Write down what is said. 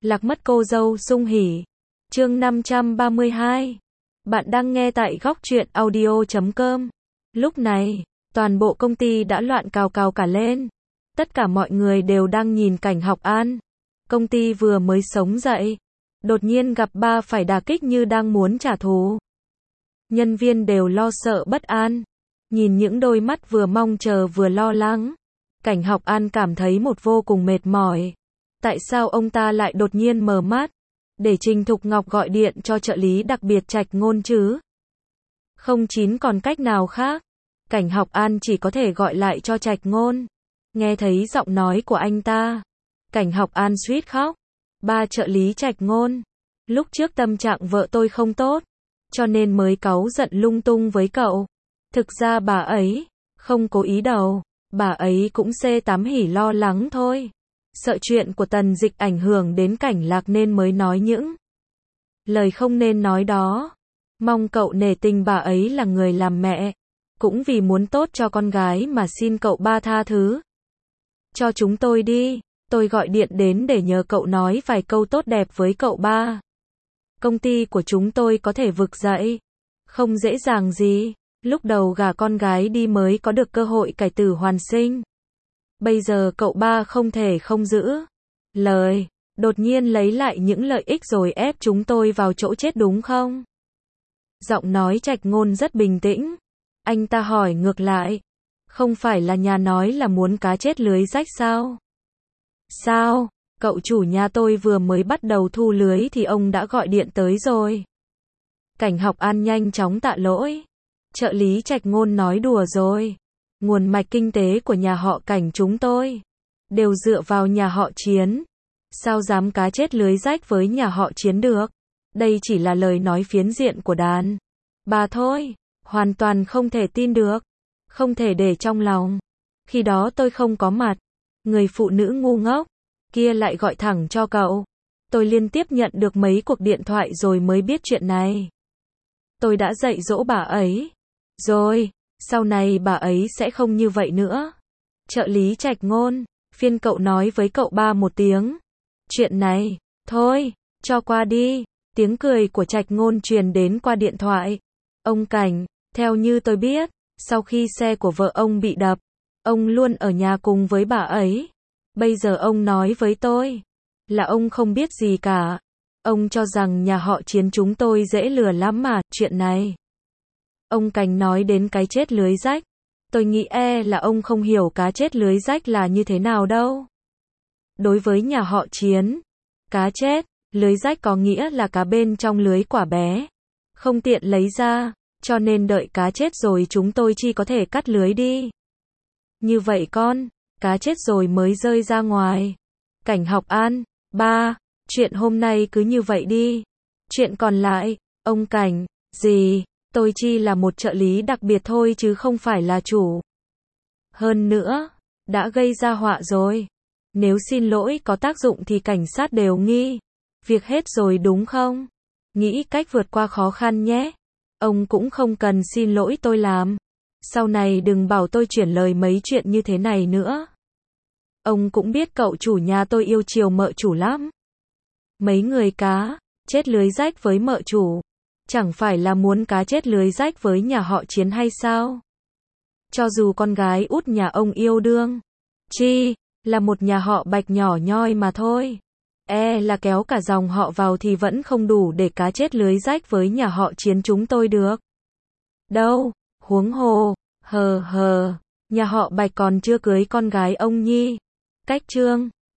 Lạc mất cô dâu sung hỉ. Chương 532. Bạn đang nghe tại góc truyện audio.com. Lúc này, toàn bộ công ty đã loạn cào cào cả lên. Tất cả mọi người đều đang nhìn Cảnh Học An. Công ty vừa mới sống dậy, đột nhiên gặp ba phải đả kích như đang muốn trả thù. Nhân viên đều lo sợ bất an, nhìn những đôi mắt vừa mong chờ vừa lo lắng. Cảnh Học An cảm thấy vô cùng mệt mỏi. Tại sao ông ta lại đột nhiên mờ mắt, để Trình Thục Ngọc gọi điện cho trợ lý đặc biệt Trạch Ngôn chứ? Không chín còn cách nào khác, Cảnh Học An chỉ có thể gọi lại cho Trạch Ngôn. Nghe thấy giọng nói của anh ta, Cảnh Học An suýt khóc. Ba trợ lý Trạch Ngôn, lúc trước tâm trạng vợ tôi không tốt, cho nên mới cáu giận lung tung với cậu. Thực ra bà ấy không cố ý đâu, bà ấy cũng tám hỉ lo lắng thôi. Sợ chuyện của Tần Dịch ảnh hưởng đến Cảnh Lạc nên mới nói những lời không nên nói đó. Mong cậu nể tình bà ấy là người làm mẹ, cũng vì muốn tốt cho con gái mà xin cậu ba tha thứ cho chúng tôi đi. Tôi gọi điện đến để nhờ cậu nói vài câu tốt đẹp với cậu ba. Công ty của chúng tôi có thể vực dậy không dễ dàng gì. Lúc đầu gả con gái đi mới có được cơ hội cải tử hoàn sinh. Bây giờ cậu ba không thể không giữ lời, đột nhiên lấy lại những lợi ích rồi ép chúng tôi vào chỗ chết đúng không? Giọng nói Trạch Ngôn rất bình tĩnh. Anh ta hỏi ngược lại, không phải là nhà nói là muốn cá chết lưới rách sao? Sao? Cậu chủ nhà tôi vừa mới bắt đầu thu lưới thì ông đã gọi điện tới rồi. Cảnh Học An nhanh chóng tạ lỗi. Trợ lý Trạch Ngôn nói đùa rồi. Nguồn mạch kinh tế của nhà họ Cảnh chúng tôi đều dựa vào nhà họ Chiến. Sao dám cá chết lưới rách với nhà họ Chiến được? Đây chỉ là lời nói phiến diện của đàn bà thôi. Hoàn toàn không thể tin được. Không thể để trong lòng. Khi đó tôi không có mặt. Người phụ nữ ngu ngốc kia lại gọi thẳng cho cậu. Tôi liên tiếp nhận được mấy cuộc điện thoại rồi mới biết chuyện này. Tôi đã dạy dỗ bà ấy rồi, sau này bà ấy sẽ không như vậy nữa. Trợ lý Trạch Ngôn, phiên cậu nói với cậu ba một tiếng. Chuyện này, thôi, cho qua đi. Tiếng cười của Trạch Ngôn truyền đến qua điện thoại. Ông Cảnh, theo như tôi biết, sau khi xe của vợ ông bị đập, ông luôn ở nhà cùng với bà ấy. Bây giờ ông nói với tôi là ông không biết gì cả. Ông cho rằng nhà họ Chiến chúng tôi dễ lừa lắm mà. Chuyện này, ông Cảnh nói đến cái chết lưới rách. Tôi nghĩ là ông không hiểu cá chết lưới rách là như thế nào đâu. Đối với nhà họ Chiến, cá chết lưới rách có nghĩa là cá bên trong lưới quả bé, không tiện lấy ra, cho nên đợi cá chết rồi chúng tôi chỉ có thể cắt lưới đi. Như vậy con, cá chết rồi mới rơi ra ngoài. Cảnh Học An, ba, chuyện hôm nay cứ như vậy đi. Chuyện còn lại, ông Cảnh, gì, tôi chỉ là một trợ lý đặc biệt thôi chứ không phải là chủ. Hơn nữa, đã gây ra họa rồi. Nếu xin lỗi có tác dụng thì cảnh sát đều nghi việc hết rồi đúng không? Nghĩ cách vượt qua khó khăn nhé. Ông cũng không cần xin lỗi tôi làm. Sau này đừng bảo tôi chuyển lời mấy chuyện như thế này nữa. Ông cũng biết cậu chủ nhà tôi yêu chiều mợ chủ lắm. Mấy người cá chết lưới rách với mợ chủ, chẳng phải là muốn cá chết lưới rách với nhà họ Chiến hay sao? Cho dù con gái út nhà ông yêu đương chi là một nhà họ Bạch nhỏ nhoi mà thôi. Là kéo cả dòng họ vào thì vẫn không đủ để cá chết lưới rách với nhà họ Chiến chúng tôi được. Đâu, huống hồ, nhà họ Bạch còn chưa cưới con gái ông Nhi. Cách trương